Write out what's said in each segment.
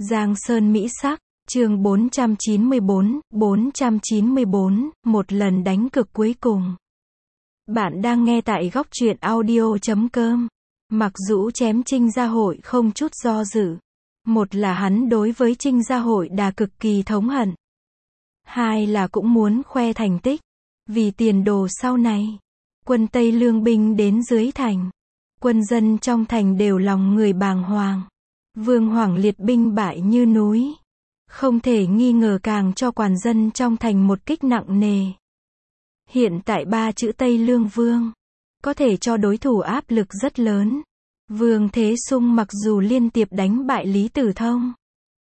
Giang Sơn Mỹ Sắc, chương 494, một lần đánh cực cuối cùng. Bạn đang nghe tại góc truyện audio.com. Mặc Dũ chém Trinh Gia Hội không chút do dự. Một là hắn đối với Trinh Gia Hội Đà cực kỳ thống hận. Hai là cũng muốn khoe thành tích. Vì tiền đồ sau này, quân Tây Lương binh đến dưới thành. Quân dân trong thành đều lòng người bàng hoàng. Vương Hoàng liệt binh bại như núi. Không thể nghi ngờ càng cho toàn dân trong thành một kích nặng nề. Hiện tại ba chữ Tây Lương Vương có thể cho đối thủ áp lực rất lớn. Vương Thế Sung mặc dù liên tiếp đánh bại Lý Tử Thông,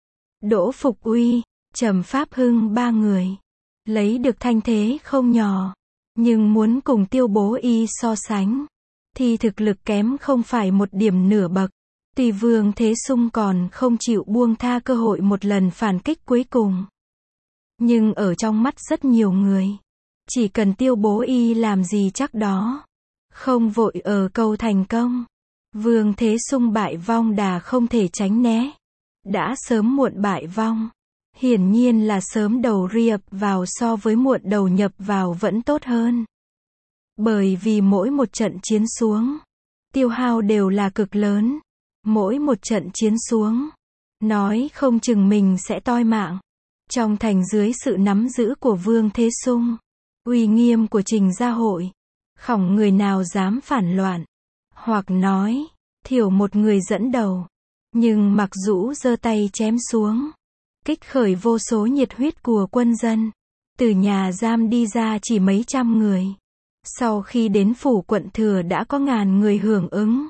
Đỗ Phục Uy, Trầm Pháp Hưng ba người, lấy được thanh thế không nhỏ, nhưng muốn cùng Tiêu Bố Y so sánh, thì thực lực kém không phải một điểm nửa bậc. Tuy Vương Thế Sung còn không chịu buông tha cơ hội một lần phản kích cuối cùng, nhưng ở trong mắt rất nhiều người, chỉ cần Tiêu Bố Y làm gì chắc đó, không vội ở cầu thành công. Vương Thế Sung bại vong đà không thể tránh né, đã sớm muộn bại vong, hiển nhiên là sớm đầu riệp vào so với muộn đầu nhập vào vẫn tốt hơn. Bởi vì mỗi một trận chiến xuống, tiêu hao đều là cực lớn. Mỗi một trận chiến xuống, nói không chừng mình sẽ toi mạng. Trong thành dưới sự nắm giữ của Vương Thế Sung, uy nghiêm của Trình Gia Hội, không người nào dám phản loạn, hoặc nói, thiểu một người dẫn đầu. Nhưng Mặc Dũ giơ tay chém xuống, kích khởi vô số nhiệt huyết của quân dân. Từ nhà giam đi ra chỉ mấy trăm người. Sau khi đến phủ quận thừa đã có ngàn người hưởng ứng.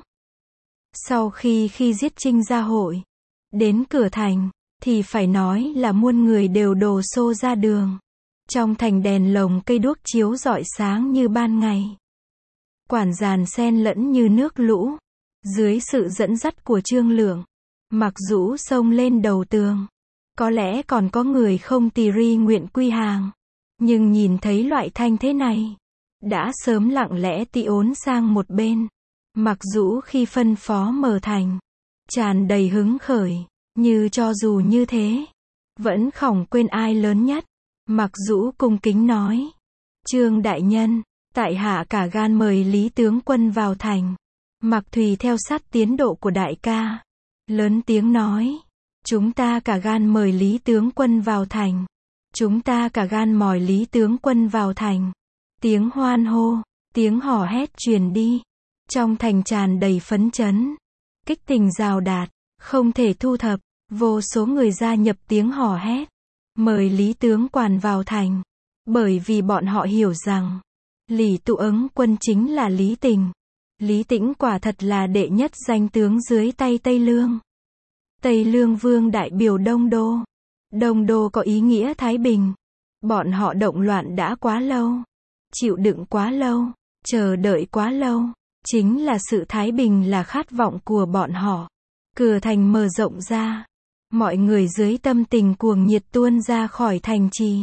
Sau khi giết Trinh Gia Hội, đến cửa thành, thì phải nói là muôn người đều đổ xô ra đường. Trong thành đèn lồng cây đuốc chiếu rọi sáng như ban ngày. Quản giàn xen lẫn như nước lũ. Dưới sự dẫn dắt của Trương Lượng, Mặc Dũ xông lên đầu tường. Có lẽ còn có người không tì ri nguyện quy hàng. Nhưng nhìn thấy loại thanh thế này, đã sớm lặng lẽ tị ốn sang một bên. Mặc Dũ khi phân phó mở thành, tràn đầy hứng khởi, như cho dù như thế, vẫn không quên ai lớn nhất. Mặc Dũ cung kính nói, Trương đại nhân, tại hạ cả gan mời Lý tướng quân vào thành. Mặc Thùy theo sát tiến độ của đại ca, lớn tiếng nói, chúng ta cả gan mời Lý tướng quân vào thành. Chúng ta cả gan mời Lý tướng quân vào thành. Tiếng hoan hô, tiếng hò hét truyền đi. Trong thành tràn đầy phấn chấn, kích tình rào đạt, không thể thu thập, vô số người gia nhập tiếng hò hét, mời Lý tướng quản vào thành, bởi vì bọn họ hiểu rằng, Lý Tụ Ứng quân chính là Lý Tình. Lý Tĩnh quả thật là đệ nhất danh tướng dưới tay Tây Lương. Tây Lương Vương đại biểu Đông Đô. Đông Đô có ý nghĩa Thái Bình. Bọn họ động loạn đã quá lâu, chịu đựng quá lâu, chờ đợi quá lâu. Chính là sự thái bình là khát vọng của bọn họ. Cửa thành mở rộng ra. Mọi người dưới tâm tình cuồng nhiệt tuôn ra khỏi thành trì.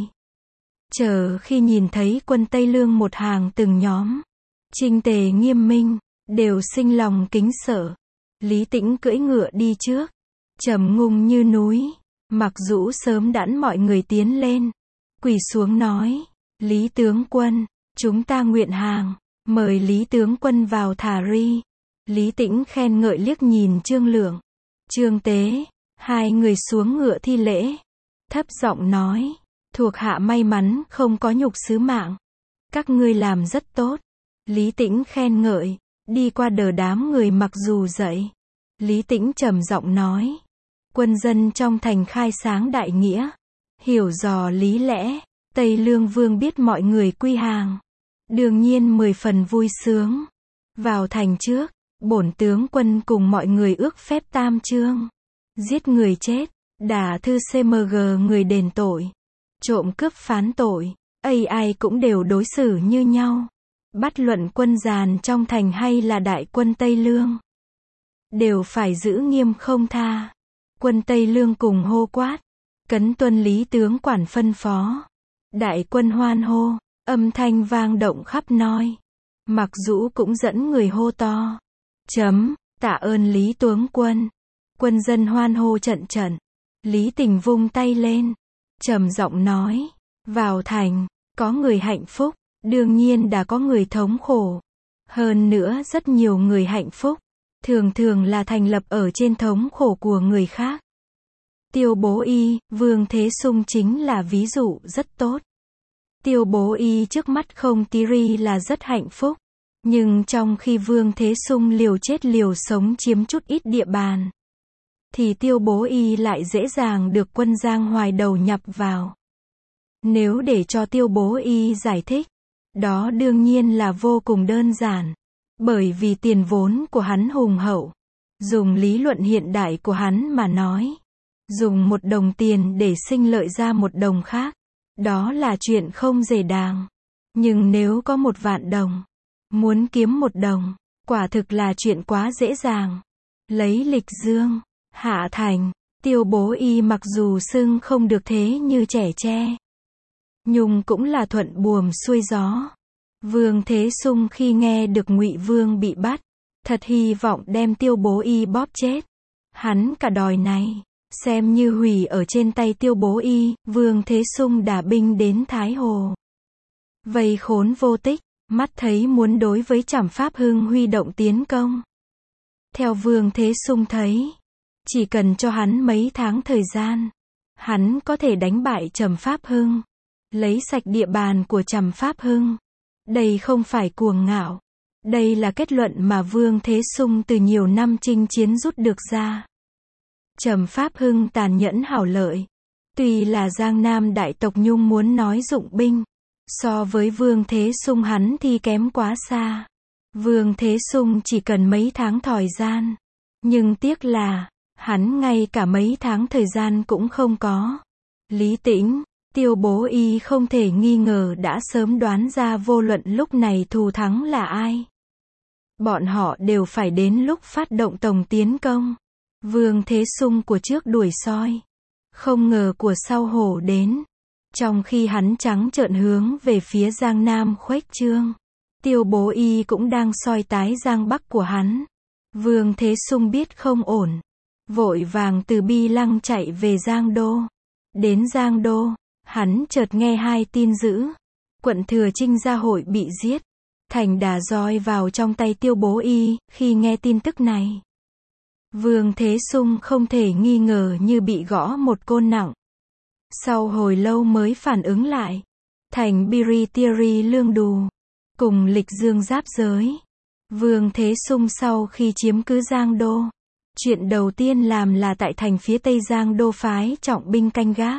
Chờ khi nhìn thấy quân Tây Lương một hàng từng nhóm, chỉnh tề nghiêm minh, đều sinh lòng kính sợ. Lý Tĩnh cưỡi ngựa đi trước, trầm ngùng như núi. Mặc Dũ sớm đãn mọi người tiến lên, quỳ xuống nói, Lý tướng quân, chúng ta nguyện hàng. Mời Lý tướng quân vào thả ri. Lý Tĩnh khen ngợi liếc nhìn Trương Lượng, Trương Tế, hai người xuống ngựa thi lễ. Thấp giọng nói, thuộc hạ may mắn không có nhục xứ mạng. Các ngươi làm rất tốt. Lý Tĩnh khen ngợi, đi qua đờ đám người mặc dù dậy. Lý Tĩnh trầm giọng nói, quân dân trong thành khai sáng đại nghĩa, hiểu dò lý lẽ. Tây Lương Vương biết mọi người quy hàng, đương nhiên 10 phần vui sướng. Vào thành trước, bổn tướng quân cùng mọi người ước phép tam chương. Giết người chết, đả thư CMG người đền tội, trộm cướp phán tội, ai cũng đều đối xử như nhau. Bất luận quân giàn trong thành hay là đại quân Tây Lương, đều phải giữ nghiêm không tha. Quân Tây Lương cùng hô quát, cấn tuân Lý tướng quản phân phó. Đại quân hoan hô. Âm thanh vang động khắp noi. Mặc Dũ cũng dẫn người hô to. Tạ ơn Lý tướng quân. Quân dân hoan hô trận trận. Lý Tình vung tay lên, trầm giọng nói, vào thành, có người hạnh phúc, đương nhiên đã có người thống khổ. Hơn nữa rất nhiều người hạnh phúc, thường thường là thành lập ở trên thống khổ của người khác. Tiêu Bố Y, Vương Thế Sung chính là ví dụ rất tốt. Tiêu Bố Y trước mắt không tí ri là rất hạnh phúc. Nhưng trong khi Vương Thế Sung liều chết liều sống chiếm chút ít địa bàn, thì Tiêu Bố Y lại dễ dàng được quân Giang Hoài đầu nhập vào. Nếu để cho Tiêu Bố Y giải thích, đó đương nhiên là vô cùng đơn giản. Bởi vì tiền vốn của hắn hùng hậu. Dùng lý luận hiện đại của hắn mà nói, dùng 1 đồng tiền để sinh lợi ra 1 đồng khác, đó là chuyện không dễ dàng. Nhưng nếu có 1 vạn đồng, muốn kiếm 1 đồng, quả thực là chuyện quá dễ dàng. Lấy Lịch Dương, Hạ Thành, Tiêu Bố Y mặc dù xưng không được thế như trẻ tre, nhưng cũng là thuận buồm xuôi gió. Vương Thế Sung khi nghe được Ngụy Vương bị bắt, thật hy vọng đem Tiêu Bố Y bóp chết. Hắn cả đòi này, xem như hủy ở trên tay Tiêu Bố Y. Vương Thế Sung đả binh đến Thái Hồ, vây khốn Vô Tích, mắt thấy muốn đối với Trảm Pháp Hưng huy động tiến công. Theo Vương Thế Sung thấy, chỉ cần cho hắn mấy tháng thời gian, hắn có thể đánh bại Trảm Pháp Hưng, lấy sạch địa bàn của Trảm Pháp Hưng. Đây không phải cuồng ngạo. Đây là kết luận mà Vương Thế Sung từ nhiều năm chinh chiến rút được ra. Trảm Pháp Hưng tàn nhẫn hảo lợi. Tuy là Giang Nam đại tộc nhưng muốn nói dụng binh, so với Vương Thế Sung hắn thì kém quá xa. Vương Thế Sung chỉ cần mấy tháng thời gian. Nhưng tiếc là, hắn ngay cả mấy tháng thời gian cũng không có. Lý Tĩnh, Tiêu Bố Y không thể nghi ngờ đã sớm đoán ra vô luận lúc này thù thắng là ai. Bọn họ đều phải đến lúc phát động tổng tiến công. Vương Thế Sung của trước đuổi soi, không ngờ của sau hổ đến. Trong khi hắn trắng trợn hướng về phía Giang Nam khuếch trương, Tiêu Bố Y cũng đang soi tái Giang Bắc của hắn. Vương Thế Sung biết không ổn, vội vàng từ Bi Lăng chạy về Giang Đô. Đến Giang Đô, hắn chợt nghe 2 tin dữ. Quận Thừa Trinh Gia Hội bị giết, thành đà roi vào trong tay Tiêu Bố Y. Khi nghe tin tức này, Vương Thế Sung không thể nghi ngờ như bị gõ một côn nặng. Sau hồi lâu mới phản ứng lại, thành Biri Tieri Lương Đù, cùng Lịch Dương giáp giới. Vương Thế Sung sau khi chiếm cứ Giang Đô, chuyện đầu tiên làm là tại thành phía Tây Giang Đô phái trọng binh canh gác.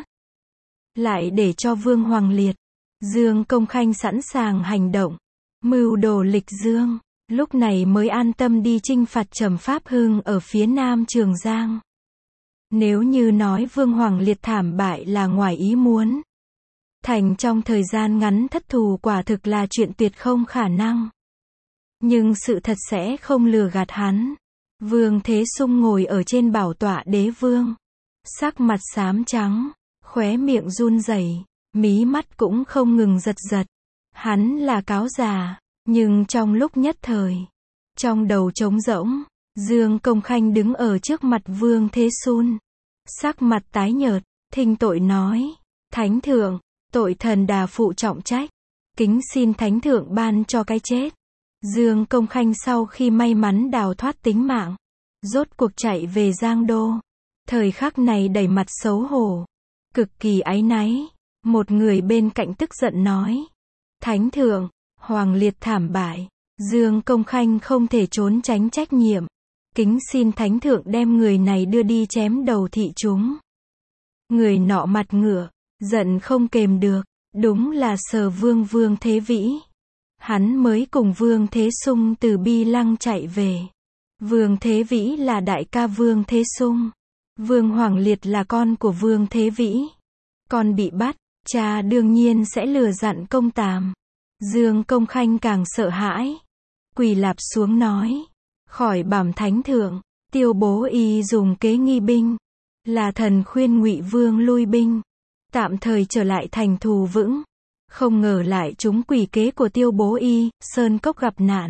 Lại để cho Vương Hoàng Liệt, Dương Công Khanh sẵn sàng hành động, mưu đồ Lịch Dương, lúc này mới an tâm đi chinh phạt Trảm Pháp Hưng ở phía Nam Trường Giang. Nếu như nói Vương Hoàng Liệt thảm bại là ngoài ý muốn, thành trong thời gian ngắn thất thù quả thực là chuyện tuyệt không khả năng. Nhưng sự thật sẽ không lừa gạt hắn. Vương Thế Sung ngồi ở trên bảo tọa đế vương, sắc mặt xám trắng, khóe miệng run rẩy, mí mắt cũng không ngừng giật giật. Hắn là cáo già, nhưng trong lúc nhất thời, trong đầu trống rỗng, Dương Công Khanh đứng ở trước mặt Vương Thế Sung, sắc mặt tái nhợt, thinh tội nói: Thánh thượng, tội thần đà phụ trọng trách, kính xin Thánh thượng ban cho cái chết. Dương Công Khanh sau khi may mắn đào thoát tính mạng, rốt cuộc chạy về Giang Đô. Thời khắc này đầy mặt xấu hổ, cực kỳ áy náy. Một người bên cạnh tức giận nói: Thánh thượng, Hoàng Liệt thảm bại, Dương Công Khanh không thể trốn tránh trách nhiệm. Kính xin Thánh thượng đem người này đưa đi chém đầu thị chúng. Người nọ mặt ngửa, giận không kềm được, đúng là Sở Vương Vương Thế Vĩ. Hắn mới cùng Vương Thế Sung từ Bi Lăng chạy về. Vương Thế Vĩ là đại ca Vương Thế Sung. Vương Hoàng Liệt là con của Vương Thế Vĩ. Con bị bắt, cha đương nhiên sẽ lừa dặn công tàm. Dương Công Khanh càng sợ hãi, quỳ lạp xuống nói: khỏi bẩm Thánh thượng, Tiêu Bố Y dùng kế nghi binh, là thần khuyên Ngụy Vương lui binh, tạm thời trở lại thành thù vững. Không ngờ lại trúng quỷ kế của Tiêu Bố Y, Sơn Cốc gặp nạn.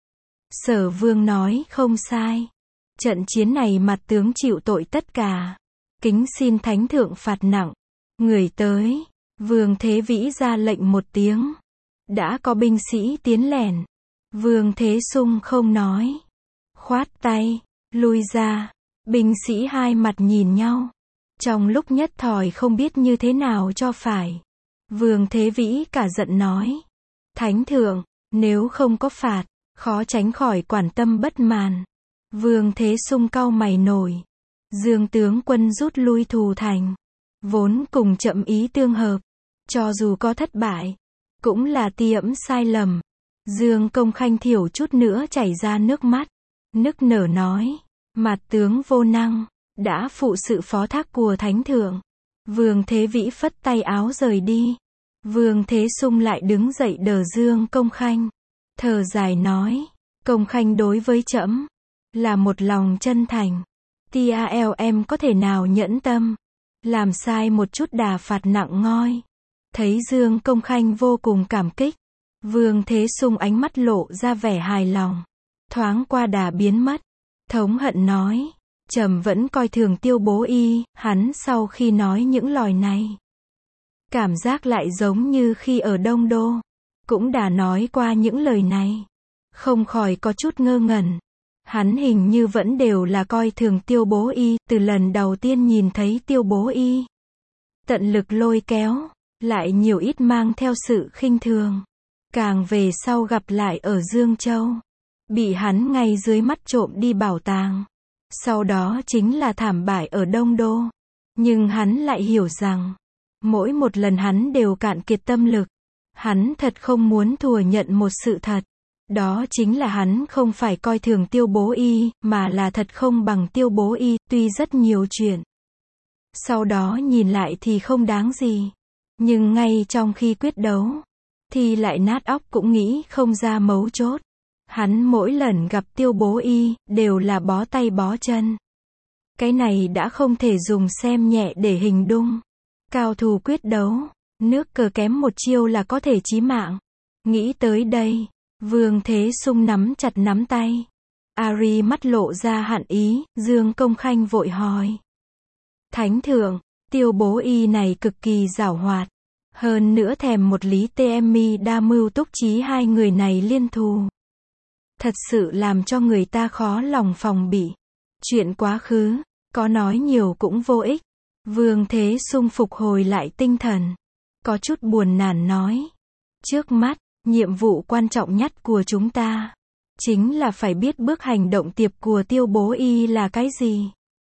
Sở Vương nói không sai. Trận chiến này mặt tướng chịu tội tất cả. Kính xin thánh thượng phạt nặng. Người tới. Vương Thế Vĩ ra lệnh một tiếng. Đã có binh sĩ tiến lẻn. Vương Thế Sung không nói. Khoát tay. Lui ra. Binh sĩ hai mặt nhìn nhau. Trong lúc nhất thời không biết như thế nào cho phải. Vương Thế Vĩ cả giận nói. Thánh thượng, nếu không có phạt, khó tránh khỏi quản tâm bất màn. Vương Thế Sung cau mày nổi. Dương tướng quân rút lui Thù Thành. Vốn cùng chậm ý tương hợp. Cho dù có thất bại, cũng là tiễm sai lầm. Dương Công Khanh thiểu chút nữa chảy ra nước mắt. Nức nở nói. Mặt tướng vô năng, đã phụ sự phó thác của thánh thượng. Vương Thế Vĩ phất tay áo rời đi. Vương Thế Sung lại đứng dậy đỡ Dương Công Khanh. Thở dài nói. Công Khanh đối với trẫm là một lòng chân thành. TALM có thể nào nhẫn tâm làm sai một chút đà phạt nặng ngoi. Thấy Dương Công Khanh vô cùng cảm kích. Vương Thế Sung ánh mắt lộ ra vẻ hài lòng. Thoáng qua đà biến mất. Thống hận nói. Trẫm vẫn coi thường Tiêu Bố Y. Hắn sau khi nói những lời này, cảm giác lại giống như khi ở Đông Đô cũng đã nói qua những lời này. Không khỏi có chút ngơ ngẩn. Hắn hình như vẫn đều là coi thường Tiêu Bố Y. Từ lần đầu tiên nhìn thấy Tiêu Bố Y, tận lực lôi kéo, lại nhiều ít mang theo sự khinh thường. Càng về sau gặp lại ở Dương Châu, bị hắn ngay dưới mắt trộm đi bảo tàng. Sau đó chính là thảm bại ở Đông Đô. Nhưng hắn lại hiểu rằng, mỗi một lần hắn đều cạn kiệt tâm lực. Hắn thật không muốn thừa nhận một sự thật. Đó chính là hắn không phải coi thường Tiêu Bố Y, mà là thật không bằng Tiêu Bố Y, tuy rất nhiều chuyện. Sau đó nhìn lại thì không đáng gì. Nhưng ngay trong khi quyết đấu, thì lại nát óc cũng nghĩ không ra mấu chốt. Hắn mỗi lần gặp Tiêu Bố Y, đều là bó tay bó chân. Cái này đã không thể dùng xem nhẹ để hình dung. Cao thủ quyết đấu, nước cờ kém một chiêu là có thể chí mạng. Nghĩ tới đây, Vương Thế Sung nắm chặt nắm tay. Ari mắt lộ ra hận ý. Dương Công Khanh vội hỏi. Thánh thượng, Tiêu Bố Y này cực kỳ giảo hoạt. Hơn nữa thèm một Lý Temi đa mưu túc trí hai người này liên thù. Thật sự làm cho người ta khó lòng phòng bị. Chuyện quá khứ, có nói nhiều cũng vô ích. Vương Thế Sung phục hồi lại tinh thần. Có chút buồn nản nói. Trước mắt, nhiệm vụ quan trọng nhất của chúng ta chính là phải biết bước hành động tiếp của Tiêu Bố Y là cái gì.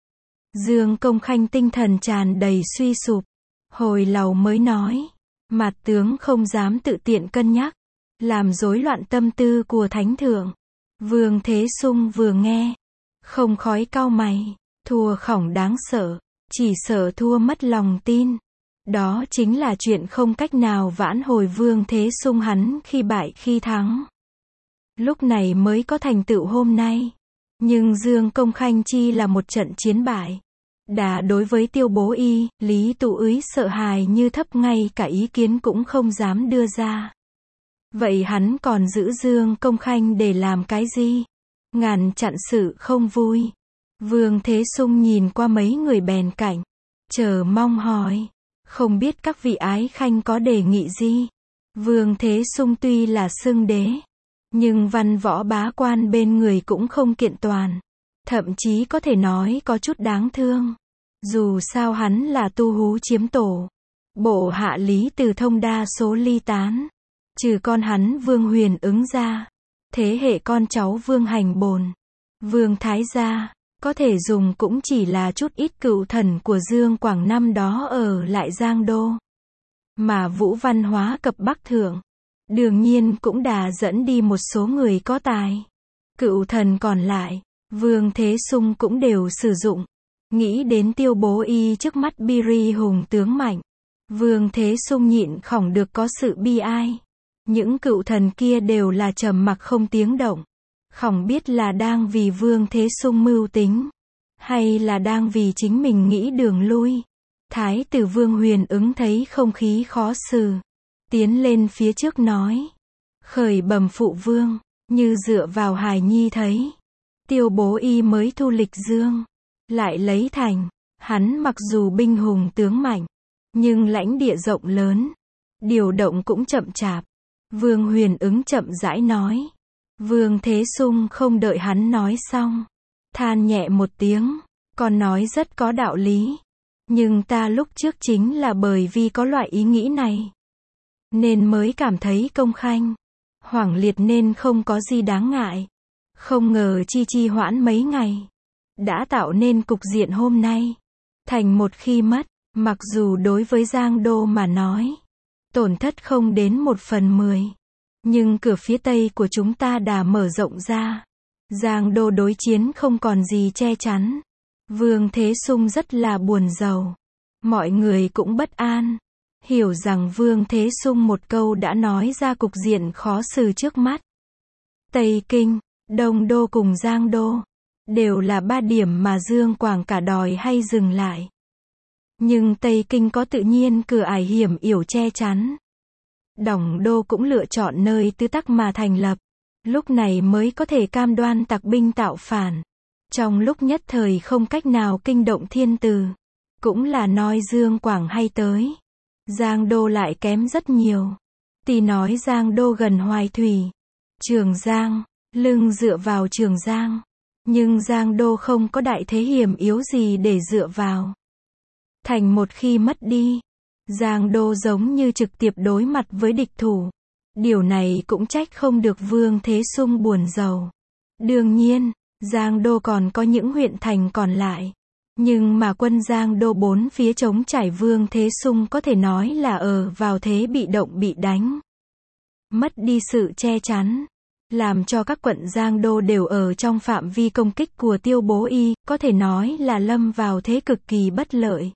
Dương Công Khanh tinh thần tràn đầy suy sụp. Hồi lâu mới nói. Mạt tướng không dám tự tiện cân nhắc, làm rối loạn tâm tư của thánh thượng. Vương Thế Sung vừa nghe, không khói cau mày. Thua khỏng đáng sợ, chỉ sợ thua mất lòng tin. Đó chính là chuyện không cách nào vãn hồi. Vương Thế Sung hắn khi bại khi thắng, lúc này mới có thành tựu hôm nay. Nhưng Dương Công Khanh chi là một trận chiến bại. Đã đối với Tiêu Bố Y, Lý Tụ Úy sợ hãi như thấp, ngay cả ý kiến cũng không dám đưa ra. Vậy hắn còn giữ Dương Công Khanh để làm cái gì? Ngăn chặn sự không vui. Vương Thế Sung nhìn qua mấy người bèn cạnh, chờ mong hỏi. Không biết các vị ái khanh có đề nghị gì? Vương Thế Sung tuy là xưng đế, nhưng văn võ bá quan bên người cũng không kiện toàn. Thậm chí có thể nói có chút đáng thương. Dù sao hắn là tu hú chiếm tổ. Bộ hạ Lý Từ Thông đa số ly tán. Trừ con hắn Vương Huyền Ứng ra. Thế hệ con cháu Vương Hành Bồn, Vương Thái Gia, có thể dùng cũng chỉ là chút ít cựu thần của Dương Quảng năm đó ở lại Giang Đô. Mà Vũ Văn Hóa cập Bắc Thượng, đương nhiên cũng đã dẫn đi một số người có tài. Cựu thần còn lại, Vương Thế Sung cũng đều sử dụng. Nghĩ đến Tiêu Bố Y trước mắt Biri hùng tướng mạnh, Vương Thế Sung nhịn không được có sự bi ai. Những cựu thần kia đều là trầm mặc không tiếng động. Không biết là đang vì Vương Thế Sung mưu tính, hay là đang vì chính mình nghĩ đường lui. Thái tử Vương Huyền Ứng thấy không khí khó xử, tiến lên phía trước nói. Khởi bẩm phụ vương, như dựa vào hài nhi thấy Tiêu Bố Y mới thu lịch Dương, lại lấy thành Hắn mặc dù binh hùng tướng mạnh, nhưng lãnh địa rộng lớn, điều động cũng chậm chạp. Vương Huyền ứng chậm rãi nói. Vương Thế Sung không đợi hắn nói xong, than nhẹ một tiếng, còn nói rất có đạo lý. Nhưng ta lúc trước chính là bởi vì có loại ý nghĩ này, nên mới cảm thấy công khanh, hoảng liệt nên không có gì đáng ngại. Không ngờ chi hoãn mấy ngày, đã tạo nên cục diện hôm nay. Thành một khi mất, mặc dù đối với Giang Đô mà nói, tổn thất không đến 1/10. Nhưng cửa phía tây của chúng ta đã mở rộng ra. Giang Đô đối chiến không còn gì che chắn. Vương Thế Sung rất là buồn rầu. Mọi người cũng bất an. Hiểu rằng Vương Thế Sung một câu đã nói ra cục diện khó xử trước mắt. Tây Kinh, Đông Đô cùng Giang Đô đều là 3 điểm mà Dương Quảng cả đòi hay dừng lại. Nhưng Tây Kinh có tự nhiên cửa ải hiểm yểu che chắn. Đổng Đô cũng lựa chọn nơi tư tắc mà thành lập. Lúc này mới có thể cam đoan tặc binh tạo phản. Trong lúc nhất thời không cách nào kinh động thiên tử. Cũng là nói Dương Quảng hay tới. Giang Đô lại kém rất nhiều. Tỷ nói Giang Đô gần Hoài Thủy, Trường Giang, lưng dựa vào Trường Giang. Nhưng Giang Đô không có đại thế hiểm yếu gì để dựa vào. Thành một khi mất đi, Giang Đô giống như trực tiếp đối mặt với địch thủ. Điều này cũng trách không được Vương Thế Sung buồn rầu. Đương nhiên, Giang Đô còn có những huyện thành còn lại. Nhưng mà quân Giang Đô bốn phía chống trải, Vương Thế Sung có thể nói là ở vào thế bị động bị đánh. Mất đi sự che chắn, làm cho các quận Giang Đô đều ở trong phạm vi công kích của Tiêu Bố Y, có thể nói là lâm vào thế cực kỳ bất lợi.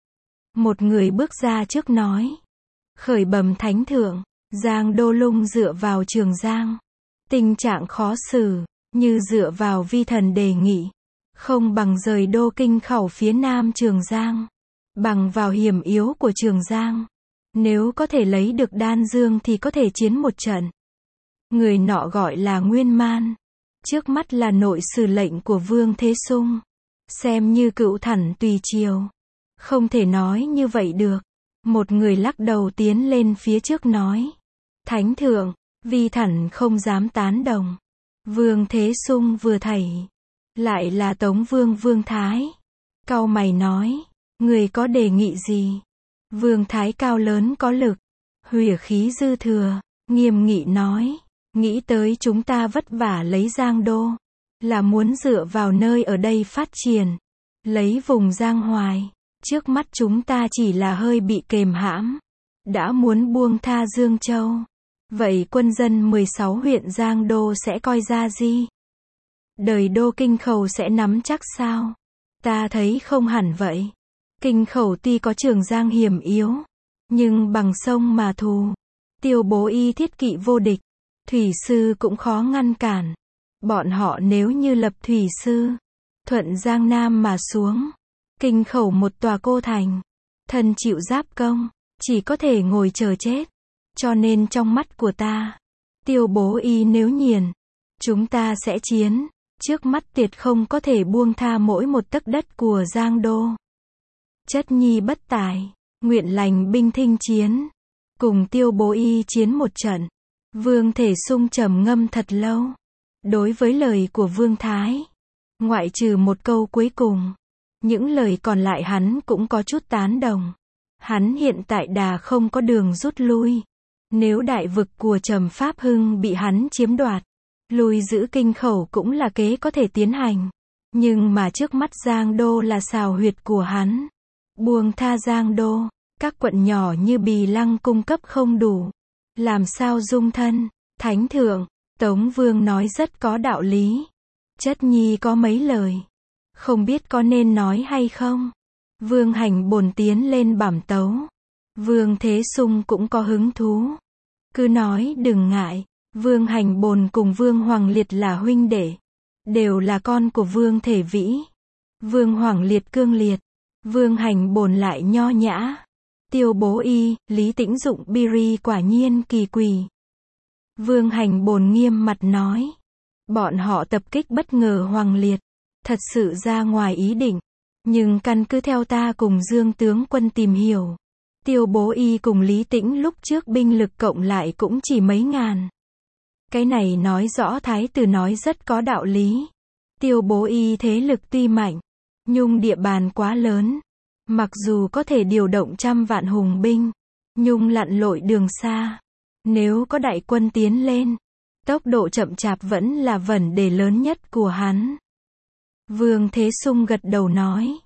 Một người bước ra trước nói. Khởi bẩm thánh thượng, Giang Đô lung dựa vào Trường Giang. Tình trạng khó xử, như dựa vào vi thần đề nghị. Không bằng rời đô kinh khẩu phía nam Trường Giang. Bằng vào hiểm yếu của Trường Giang. Nếu có thể lấy được Đan Dương thì có thể chiến một trận. Người nọ gọi là Nguyên Man. Trước mắt là nội sử lệnh của Vương Thế Sung. Xem như cựu thẳn tùy triều. Không thể nói như vậy được. Một người lắc đầu tiến lên phía trước nói. Thánh thượng, vi thẳn không dám tán đồng. Vương Thế Sung vừa thảy. Lại là Tống Vương Vương Thái. Cau mày nói. Người có đề nghị gì? Vương Thái cao lớn có lực. Huỷa khí dư thừa. Nghiêm nghị nói. Nghĩ tới chúng ta vất vả lấy Giang Đô. Là muốn dựa vào nơi ở đây phát triển. Lấy vùng Giang Hoài. Trước mắt chúng ta chỉ là hơi bị kềm hãm. Đã muốn buông tha Dương Châu. Vậy quân dân 16 huyện Giang Đô sẽ coi ra gì? Đời đô kinh khẩu sẽ nắm chắc sao? Ta thấy không hẳn vậy. Kinh khẩu tuy có Trường Giang hiểm yếu, nhưng bằng sông mà thù. Tiêu Bố Y thiết kỵ vô địch. Thủy sư cũng khó ngăn cản. Bọn họ nếu như lập thủy sư, thuận Giang Nam mà xuống. Kinh khẩu một tòa cô thành. Thân chịu giáp công, chỉ có thể ngồi chờ chết. Cho nên trong mắt của ta, Tiêu Bố Y nếu nhiền, chúng ta sẽ chiến. Trước mắt tuyệt không có thể buông tha mỗi một tấc đất của Giang Đô. Chất nhi bất tài, nguyện lành binh thinh chiến. Cùng Tiêu Bố Y chiến một trận. Vương Thể Sung trầm ngâm thật lâu. Đối với lời của Vương Thái, ngoại trừ một câu cuối cùng, những lời còn lại hắn cũng có chút tán đồng. Hắn hiện tại đã không có đường rút lui. Nếu đại vực của Trầm Pháp Hưng bị hắn chiếm đoạt, lui giữ kinh khẩu cũng là kế có thể tiến hành. Nhưng mà trước mắt Giang Đô là xào huyệt của hắn. Buông tha Giang Đô, các quận nhỏ như Bì Lăng cung cấp không đủ. Làm sao dung thân? Thánh thượng, Tống Vương nói rất có đạo lý. Chất nhi có mấy lời, không biết có nên nói hay không? Vương Hành Bồn tiến lên bẩm tấu. Vương Thế Sung cũng có hứng thú. Cứ nói đừng ngại. Vương Hành Bồn cùng Vương Hoàng Liệt là huynh đệ. Đều là con của Vương Thể Vĩ. Vương Hoàng Liệt cương liệt. Vương Hành Bồn lại nho nhã. Tiêu Bố Y, Lý Tĩnh Dụng Biri quả nhiên kỳ quỷ. Vương Hành Bồn nghiêm mặt nói. Bọn họ tập kích bất ngờ Hoàng Liệt. Thật sự ra ngoài ý định. Nhưng căn cứ theo ta cùng Dương tướng quân tìm hiểu, Tiêu Bố Y cùng Lý Tĩnh lúc trước binh lực cộng lại cũng chỉ mấy ngàn. Cái này nói rõ Thái tử nói rất có đạo lý. Tiêu Bố Y thế lực tuy mạnh, nhưng địa bàn quá lớn. Mặc dù có thể điều động trăm vạn hùng binh, nhưng lặn lội đường xa. Nếu có đại quân tiến lên, tốc độ chậm chạp vẫn là vấn đề lớn nhất của hắn. Vương Thế Sung gật đầu nói.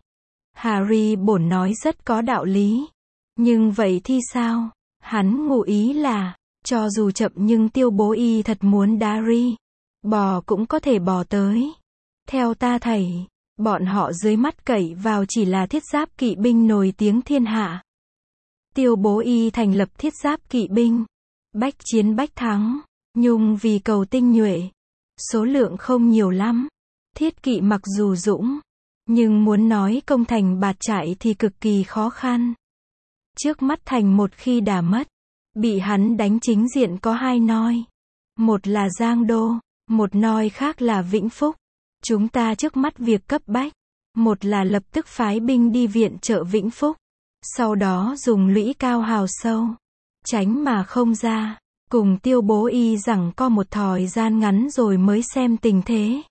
Harry bổn nói rất có đạo lý. Nhưng vậy thì sao? Hắn ngụ ý là, cho dù chậm nhưng Tiêu Bố Y thật muốn đá ri, bò cũng có thể bò tới. Theo ta thấy, bọn họ dưới mắt cậy vào chỉ là thiết giáp kỵ binh nổi tiếng thiên hạ. Tiêu Bố Y thành lập thiết giáp kỵ binh, bách chiến bách thắng, nhưng vì cầu tinh nhuệ, số lượng không nhiều lắm. Thiết kỵ mặc dù dũng, nhưng muốn nói công thành bạt trại thì cực kỳ khó khăn. Trước mắt thành một khi đã mất, bị hắn đánh chính diện có hai noi. Một là Giang Đô, một noi khác là Vĩnh Phúc. Chúng ta trước mắt việc cấp bách, một là lập tức phái binh đi viện trợ Vĩnh Phúc, sau đó dùng lũy cao hào sâu, tránh mà không ra, cùng Tiêu Bố Y rằng co một thời gian ngắn rồi mới xem tình thế.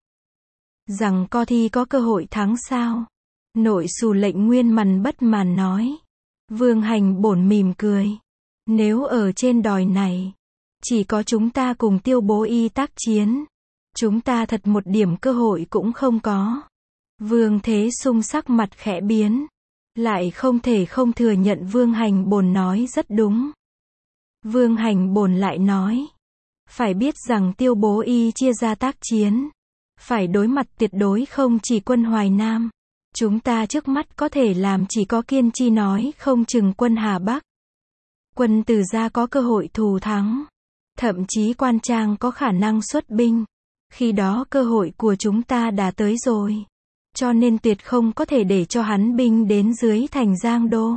Rằng co thì có cơ hội thắng sao? Nội xù lệnh Nguyên Mằn bất màn nói. Vương Hành bổn mỉm cười. Nếu ở trên đồi này, chỉ có chúng ta cùng Tiêu Bố Y tác chiến, chúng ta thật một điểm cơ hội cũng không có. Vương Thế Sung sắc mặt khẽ biến, lại không thể không thừa nhận Vương Hành bổn nói rất đúng. Vương Hành bổn lại nói, phải biết rằng Tiêu Bố Y chia ra tác chiến, phải đối mặt tuyệt đối không chỉ quân Hoài Nam. Chúng ta trước mắt có thể làm chỉ có kiên trì nói không chừng quân Hà Bắc. Quân Từ Gia có cơ hội thù thắng. Thậm chí Quan Trang có khả năng xuất binh. Khi đó cơ hội của chúng ta đã tới rồi. Cho nên tuyệt không có thể để cho hắn binh đến dưới thành Giang Đô.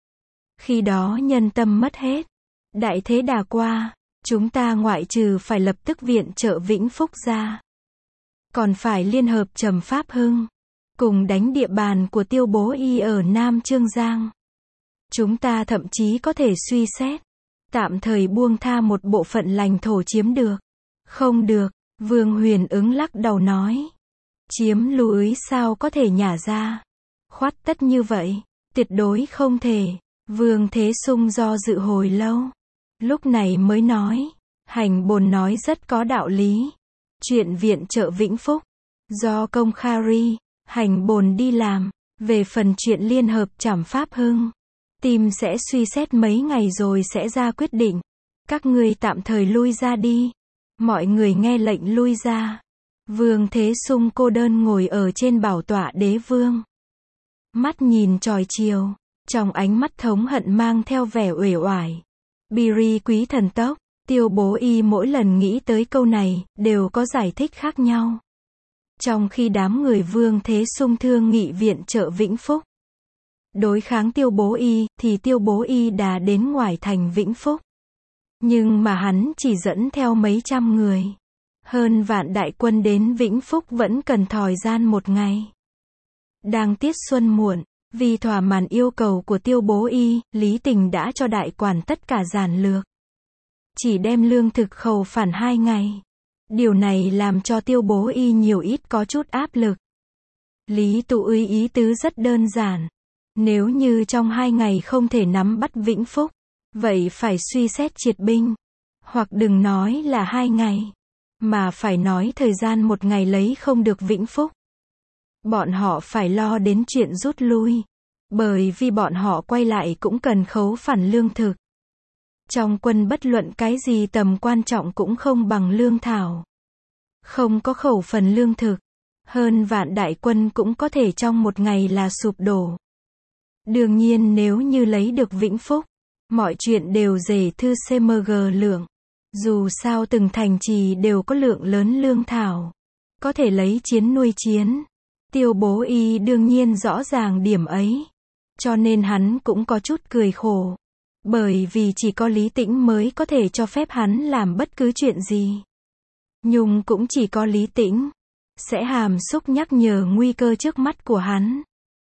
Khi đó nhân tâm mất hết. Đại thế đã qua, chúng ta ngoại trừ phải lập tức viện trợ Vĩnh Phúc ra, còn phải liên hợp Trầm Pháp Hưng, cùng đánh địa bàn của Tiêu Bố Y ở Nam Trương Giang. Chúng ta thậm chí có thể suy xét, tạm thời buông tha một bộ phận lãnh thổ chiếm được. Không được, Vương Huyền ứng lắc đầu nói. Chiếm lũy sao có thể nhả ra? Khoát tất như vậy, tuyệt đối không thể. Vương Thế Sung do dự hồi lâu, lúc này mới nói. Hành bồn nói rất có đạo lý. Chuyện viện trợ Vĩnh Phúc, do công Khari, hành bồn đi làm. Về phần chuyện liên hợp Trảm Pháp Hưng, team sẽ suy xét mấy ngày rồi sẽ ra quyết định. Các ngươi tạm thời lui ra đi. Mọi người nghe lệnh lui ra. Vương Thế Sung cô đơn ngồi ở trên bảo tọa đế vương. Mắt nhìn tròi chiều, trong ánh mắt thống hận mang theo vẻ uể oải. Biri quý thần tốc, Tiêu Bố Y mỗi lần nghĩ tới câu này, đều có giải thích khác nhau. Trong khi đám người Vương Thế Sung thương nghị viện trợ Vĩnh Phúc, đối kháng Tiêu Bố Y, thì Tiêu Bố Y đã đến ngoài thành Vĩnh Phúc. Nhưng mà hắn chỉ dẫn theo mấy trăm người. Hơn vạn đại quân đến Vĩnh Phúc vẫn cần thời gian một ngày. Đang tiết xuân muộn, vì thỏa mãn yêu cầu của Tiêu Bố Y, Lý Tình đã cho đại quản tất cả giản lược. Chỉ đem lương thực khẩu phản 2 ngày. Điều này làm cho Tiêu Bố Y nhiều ít có chút áp lực. Lý Tụ Uy ý tứ rất đơn giản. Nếu như trong 2 ngày không thể nắm bắt Vĩnh Phúc, vậy phải suy xét triệt binh. Hoặc đừng nói là 2 ngày, mà phải nói thời gian 1 ngày lấy không được Vĩnh Phúc. Bọn họ phải lo đến chuyện rút lui. Bởi vì bọn họ quay lại cũng cần khấu phản lương thực. Trong quân bất luận cái gì tầm quan trọng cũng không bằng lương thảo. Không có khẩu phần lương thực, hơn vạn đại quân cũng có thể trong 1 ngày là sụp đổ. Đương nhiên nếu như lấy được Vĩnh Phúc, mọi chuyện đều dễ thư CMG lượng. Dù sao từng thành trì đều có lượng lớn lương thảo, có thể lấy chiến nuôi chiến. Tiêu Bố Y đương nhiên rõ ràng điểm ấy, cho nên hắn cũng có chút cười khổ. Bởi vì chỉ có Lý Tĩnh mới có thể cho phép hắn làm bất cứ chuyện gì. Nhưng cũng chỉ có Lý Tĩnh sẽ hàm xúc nhắc nhở nguy cơ trước mắt của hắn.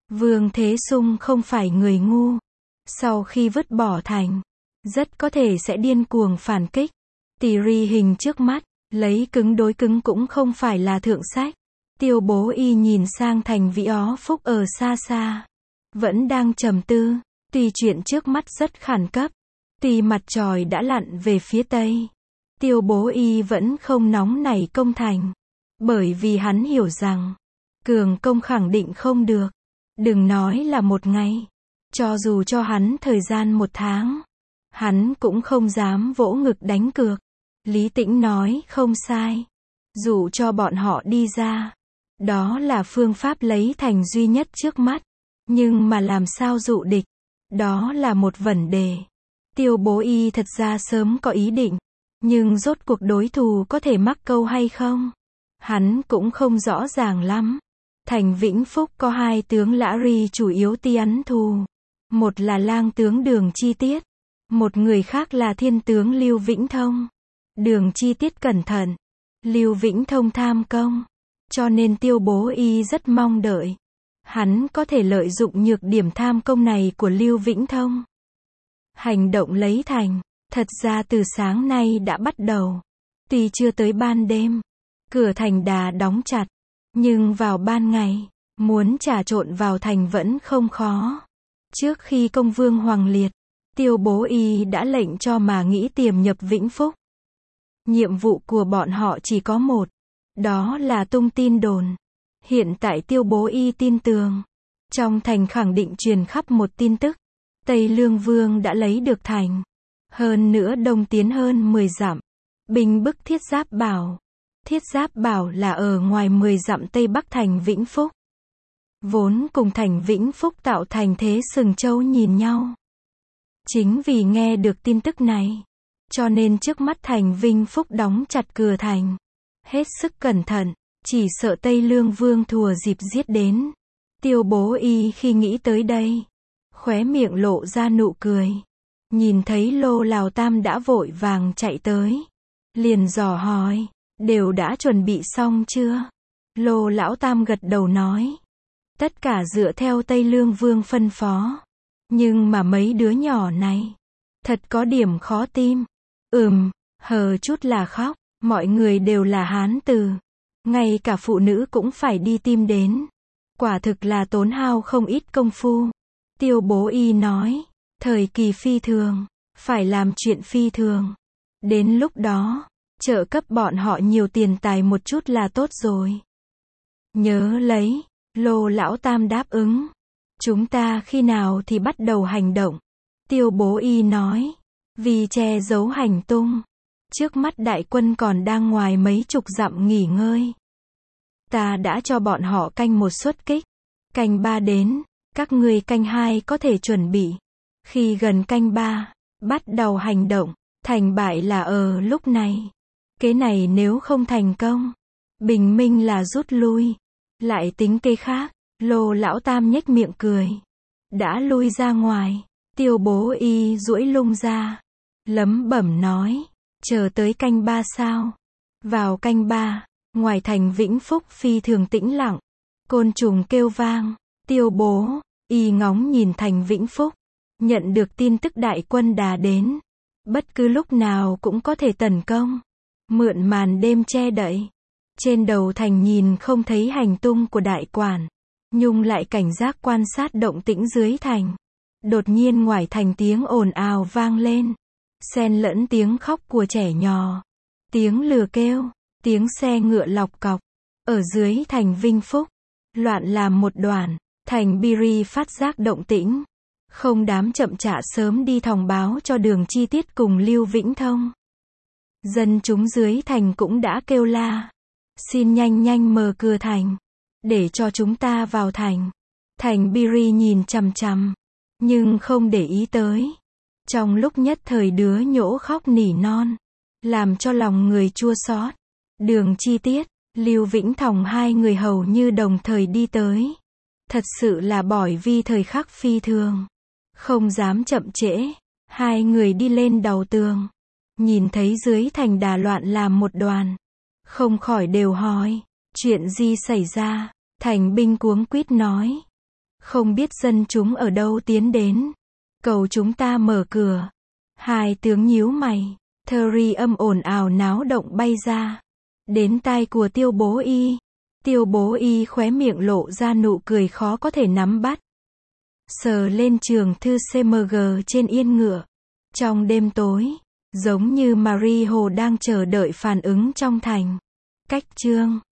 Vương Thế Sung không phải người ngu. Sau khi vứt bỏ thành, rất có thể sẽ điên cuồng phản kích. Tỷ ri hình trước mắt, lấy cứng đối cứng cũng không phải là thượng sách. Tiêu Bố Y nhìn sang Thành Vĩ Ó Phúc ở xa xa. Vẫn đang trầm tư, tuy chuyện trước mắt rất khẩn cấp. Tuy mặt trời đã lặn về phía tây. Tiêu Bố Y vẫn không nóng nảy công thành. Bởi vì hắn hiểu rằng, cường công khẳng định không được. Đừng nói là một ngày. Cho dù cho hắn thời gian 1 tháng, hắn cũng không dám vỗ ngực đánh cược. Lý Tĩnh nói không sai. Dụ cho bọn họ đi ra. Đó là phương pháp lấy thành duy nhất trước mắt. Nhưng mà làm sao dụ địch? Đó là một vấn đề. Tiêu Bố Y thật ra sớm có ý định. Nhưng rốt cuộc đối thủ có thể mắc câu hay không? Hắn cũng không rõ ràng lắm. Thành Vĩnh Phúc có 2 tướng Lã Ri chủ yếu ti ấn thù. Một là lang tướng Đường Chi Tiết. Một người khác là thiên tướng Lưu Vĩnh Thông. Đường Chi Tiết cẩn thận. Lưu Vĩnh Thông tham công. Cho nên Tiêu Bố Y rất mong đợi. Hắn có thể lợi dụng nhược điểm tham công này của Lưu Vĩnh Thông. Hành động lấy thành, thật ra từ sáng nay đã bắt đầu. Tuy chưa tới ban đêm, cửa thành đà đóng chặt. Nhưng vào ban ngày, muốn trà trộn vào thành vẫn không khó. Trước khi công vương Hoàng Liệt, Tiêu Bố Y đã lệnh cho mà nghĩ tiềm nhập Vĩnh Phúc. Nhiệm vụ của bọn họ chỉ có một. Đó là tung tin đồn. Hiện tại Tiêu Bố Y tin tưởng. Trong thành khẳng định truyền khắp một tin tức. Tây Lương Vương đã lấy được thành. Hơn nữa đông tiến hơn 10 dặm. Binh bức Thiết Giáp Bảo. Thiết Giáp Bảo là ở ngoài 10 dặm Tây Bắc thành Vĩnh Phúc. Vốn cùng thành Vĩnh Phúc tạo thành thế sừng trâu nhìn nhau. Chính vì nghe được tin tức này, cho nên trước mắt thành Vĩnh Phúc đóng chặt cửa thành. Hết sức cẩn thận, chỉ sợ Tây Lương Vương thùa dịp giết đến. Tiêu Bố Y khi nghĩ tới đây, khóe miệng lộ ra nụ cười. Nhìn thấy Lô Lào Tam đã vội vàng chạy tới. Liền dò hỏi, đều đã chuẩn bị xong chưa? Lô Lão Tam gật đầu nói. Tất cả dựa theo Tây Lương Vương phân phó. Nhưng mà mấy đứa nhỏ này, thật có điểm khó tim. Hờ chút là khóc. Mọi người đều là hán tử. Ngay cả phụ nữ cũng phải đi tim đến. Quả thực là tốn hao không ít công phu. Tiêu Bố Y nói, thời kỳ phi thường, phải làm chuyện phi thường. Đến lúc đó, trợ cấp bọn họ nhiều tiền tài một chút là tốt rồi. Nhớ lấy, Lô Lão Tam đáp ứng. Chúng ta khi nào thì bắt đầu hành động? Tiêu Bố Y nói, vì che giấu hành tung. Trước mắt đại quân còn đang ngoài mấy chục dặm nghỉ ngơi. Ta đã cho bọn họ canh 1 xuất kích. Canh 3 đến, các ngươi canh 2 có thể chuẩn bị. Khi gần canh 3, bắt đầu hành động. Thành bại là ở lúc này. Kế này nếu không thành công, bình minh là rút lui. Lại tính kế khác. Lô Lão Tam nhếch miệng cười. Đã lui ra ngoài. Tiêu Bố Y duỗi lung ra. Lẩm bẩm nói. Chờ tới canh 3 sao? Vào canh 3, ngoài thành Vĩnh Phúc phi thường tĩnh lặng. Côn trùng kêu vang. Tiêu Bố Y ngóng nhìn thành Vĩnh Phúc. Nhận được tin tức đại quân đà đến. Bất cứ lúc nào cũng có thể tấn công. Mượn màn đêm che đậy. Trên đầu thành nhìn không thấy hành tung của đại quản. Nhung lại cảnh giác quan sát động tĩnh dưới thành. Đột nhiên ngoài thành tiếng ồn ào vang lên. Xen lẫn tiếng khóc của trẻ nhỏ. Tiếng lừa kêu. Tiếng xe ngựa lọc cọc. Ở dưới thành Vĩnh Phúc. Loạn làm một đoàn. Thành Biri phát giác động tĩnh. Không đám chậm chạ sớm đi thông báo cho Đường Chi Tiết cùng Lưu Vĩnh Thông. Dân chúng dưới thành cũng đã kêu la. Xin nhanh nhanh mở cửa thành. Để cho chúng ta vào thành. Thành Biri nhìn chằm chằm. Nhưng không để ý tới. Trong lúc nhất thời đứa nhỗ khóc nỉ non. Làm cho lòng người chua xót. Đường Chi Tiết, Lưu Vĩnh Thông 2 người hầu như đồng thời đi tới. Thật sự là bởi vì thời khắc phi thường. Không dám chậm trễ. 2 người đi lên đầu tường. Nhìn thấy dưới thành đà loạn làm một đoàn. Không khỏi đều hỏi. Chuyện gì xảy ra? Thành binh cuống quýt nói. Không biết dân chúng ở đâu tiến đến. Cầu chúng ta mở cửa. Hai tướng nhíu mày. Terry âm ồn ào náo động bay ra. Đến tai của Tiêu Bố Y. Tiêu Bố Y khóe miệng lộ ra nụ cười khó có thể nắm bắt. Sờ lên trường thư CMG trên yên ngựa. Trong đêm tối, giống như Marie Hồ đang chờ đợi phản ứng trong thành. Cách chương